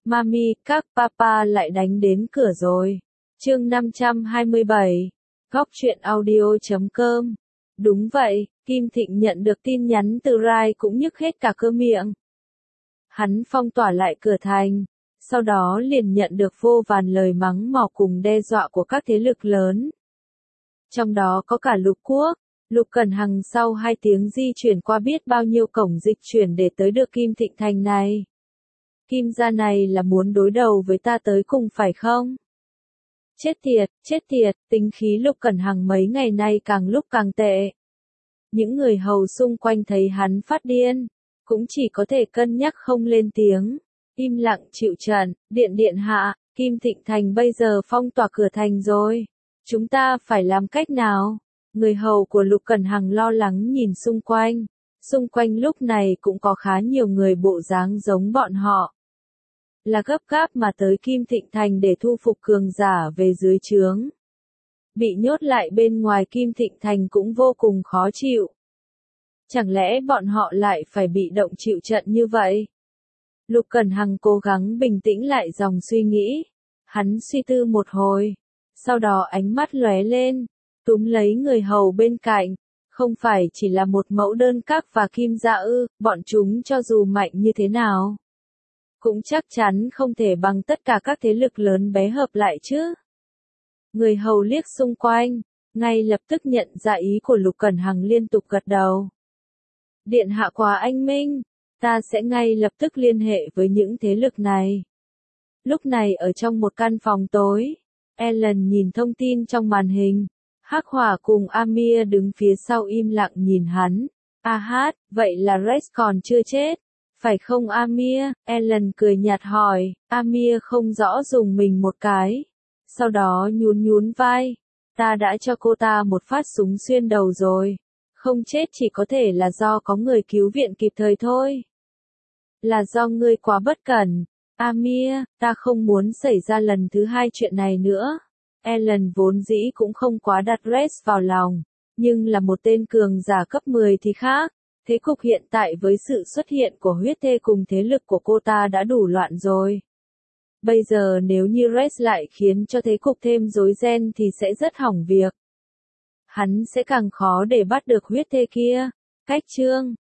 Mami, các papa lại đánh đến cửa rồi. Chương 527. Góc truyện audio.com. Đúng vậy, Kim Thịnh nhận được tin nhắn từ Rai cũng nhức hết cả cơ miệng. Hắn phong tỏa lại cửa thành, sau đó liền nhận được vô vàn lời mắng mỏ cùng đe dọa của các thế lực lớn. Trong đó có cả Lục Quốc. Lục Cẩn Hằng sau 2 tiếng di chuyển qua biết bao nhiêu cổng dịch chuyển để tới được Kim Thịnh thành này. Kim gia này là muốn đối đầu với ta tới cùng phải không? Chết tiệt, tính khí Lục Cẩn Hằng mấy ngày nay càng lúc càng tệ. Những người hầu xung quanh thấy hắn phát điên, cũng chỉ có thể cân nhắc không lên tiếng, im lặng chịu trận. Điện hạ, Kim Thịnh thành bây giờ phong tỏa cửa thành rồi, chúng ta phải làm cách nào? Người hầu của Lục Cẩn Hằng lo lắng nhìn xung quanh lúc này cũng có khá nhiều người bộ dáng giống bọn họ. Là gấp gáp mà tới Kim Thịnh thành để thu phục cường giả về dưới trướng. Bị nhốt lại bên ngoài Kim Thịnh thành cũng vô cùng khó chịu. Chẳng lẽ bọn họ lại phải bị động chịu trận như vậy? Lục Cẩn Hằng cố gắng bình tĩnh lại dòng suy nghĩ. Hắn suy tư một hồi, sau đó ánh mắt lóe lên, túm lấy người hầu bên cạnh. Không phải chỉ là một mẫu đơn các và Kim gia ư, bọn chúng cho dù mạnh như thế nào, cũng chắc chắn không thể bằng tất cả các thế lực lớn bé hợp lại chứ. Người hầu liếc xung quanh, ngay lập tức nhận ra ý của Lục Cẩn Hằng liên tục gật đầu. Điện hạ quá anh minh, ta sẽ ngay lập tức liên hệ với những thế lực này. Lúc này ở trong một căn phòng tối, Ellen nhìn thông tin trong màn hình. Hắc Hỏa cùng Amir đứng phía sau im lặng nhìn hắn. Vậy là Rex còn chưa chết, phải không Amir? Ellen cười nhạt hỏi. Amir không rõ dùng mình một cái, sau đó nhún vai. Ta đã cho cô ta một phát súng xuyên đầu rồi, không chết chỉ có thể là do có người cứu viện kịp thời thôi. Là do ngươi quá bất cẩn. Amir, ta không muốn xảy ra lần thứ 2 chuyện này nữa. Ellen vốn dĩ cũng không quá đặt Rex vào lòng, nhưng là một tên cường giả cấp 10 thì khác. Thế cục hiện tại với sự xuất hiện của huyết thê cùng thế lực của cô ta đã đủ loạn rồi. Bây giờ nếu như Rex lại khiến cho thế cục thêm rối ren thì sẽ rất hỏng việc. Hắn sẽ càng khó để bắt được huyết thê kia. Cách chương